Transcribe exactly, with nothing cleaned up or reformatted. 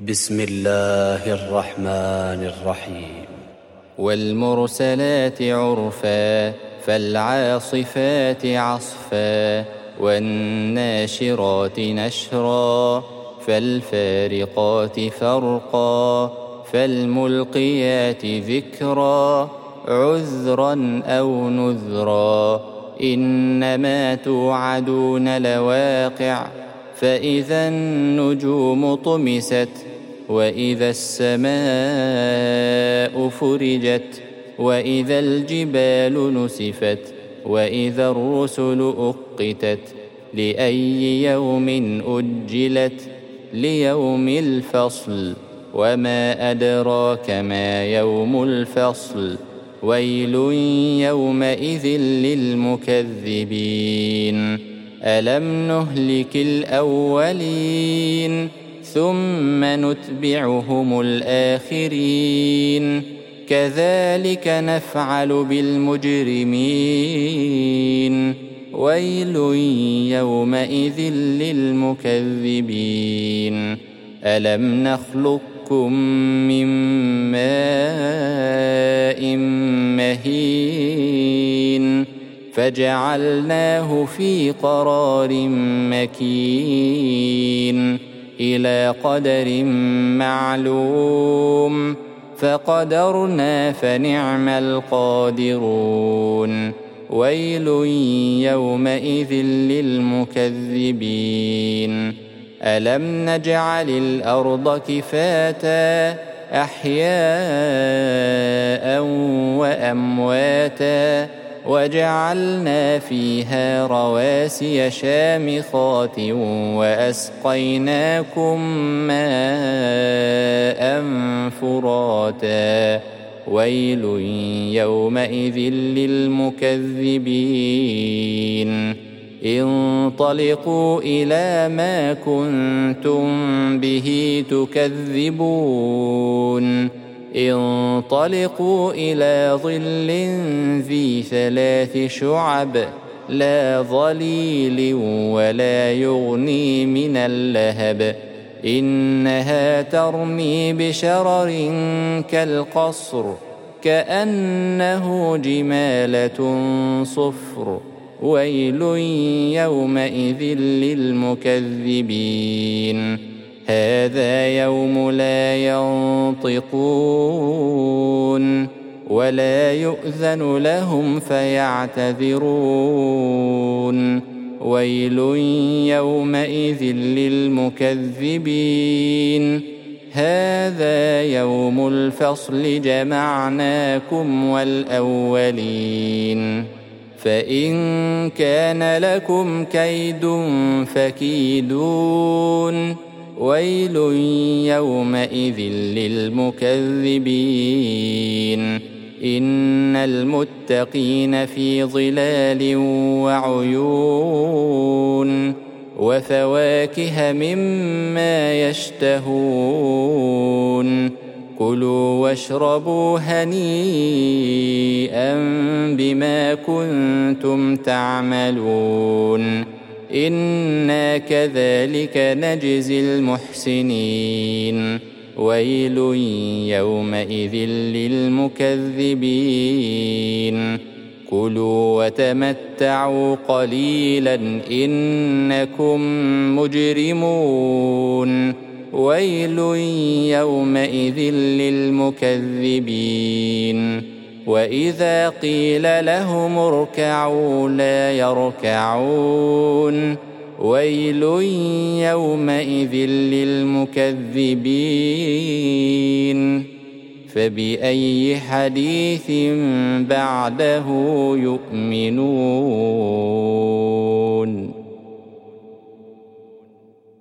بسم الله الرحمن الرحيم. والمرسلات عرفا فالعاصفات عصفا والناشرات نشرا فالفارقات فرقا فالملقيات ذكرا عذرا أو نذرا إنما توعدون لواقع فإذا النجوم طمست وإذا السماء فرجت وإذا الجبال نسفت وإذا الرسل أقتت لأي يوم أجلت ليوم الفصل وما أدراك ما يوم الفصل ويل يومئذ للمكذبين ألم نهلك الأولين ثم نتبعهم الآخرين كذلك نفعل بالمجرمين ويل يومئذ للمكذبين ألم نخلقكم من ماء مهين فجعلناه في قرار مكين إلى قدر معلوم فقدرنا فنعم القادرون ويل يومئذ للمكذبين ألم نجعل الأرض كفاتا أحياء وأمواتا وجعلنا فيها رواسي شامخات وأسقيناكم ماء فراتا ويل يومئذ للمكذبين انطلقوا إلى ما كنتم به تكذبون انطلقوا إلى ظل ذي ثلاث شعب لا ظليل ولا يغني من اللهب إنها ترمي بشرر كالقصر كأنه جمالة صفر ويل يومئذ للمكذبين هذا يوم لا ينطقون ولا يؤذن لهم فيعتذرون ويل يومئذ للمكذبين هذا يوم الفصل جمعناكم والأولين فإن كان لكم كيد فكيدون ويل يومئذ للمكذبين إن المتقين في ظلال وعيون وفواكه مما يشتهون كلوا واشربوا هنيئا بما كنتم تعملون إنا كذلك نجزي المحسنين ويل يومئذ للمكذبين كلوا وتمتعوا قليلا إنكم مجرمون ويل يومئذ للمكذبين وإذا قيل لهم اركعوا لا يركعون ويل يومئذ للمكذبين فبأي حديث بعده يؤمنون.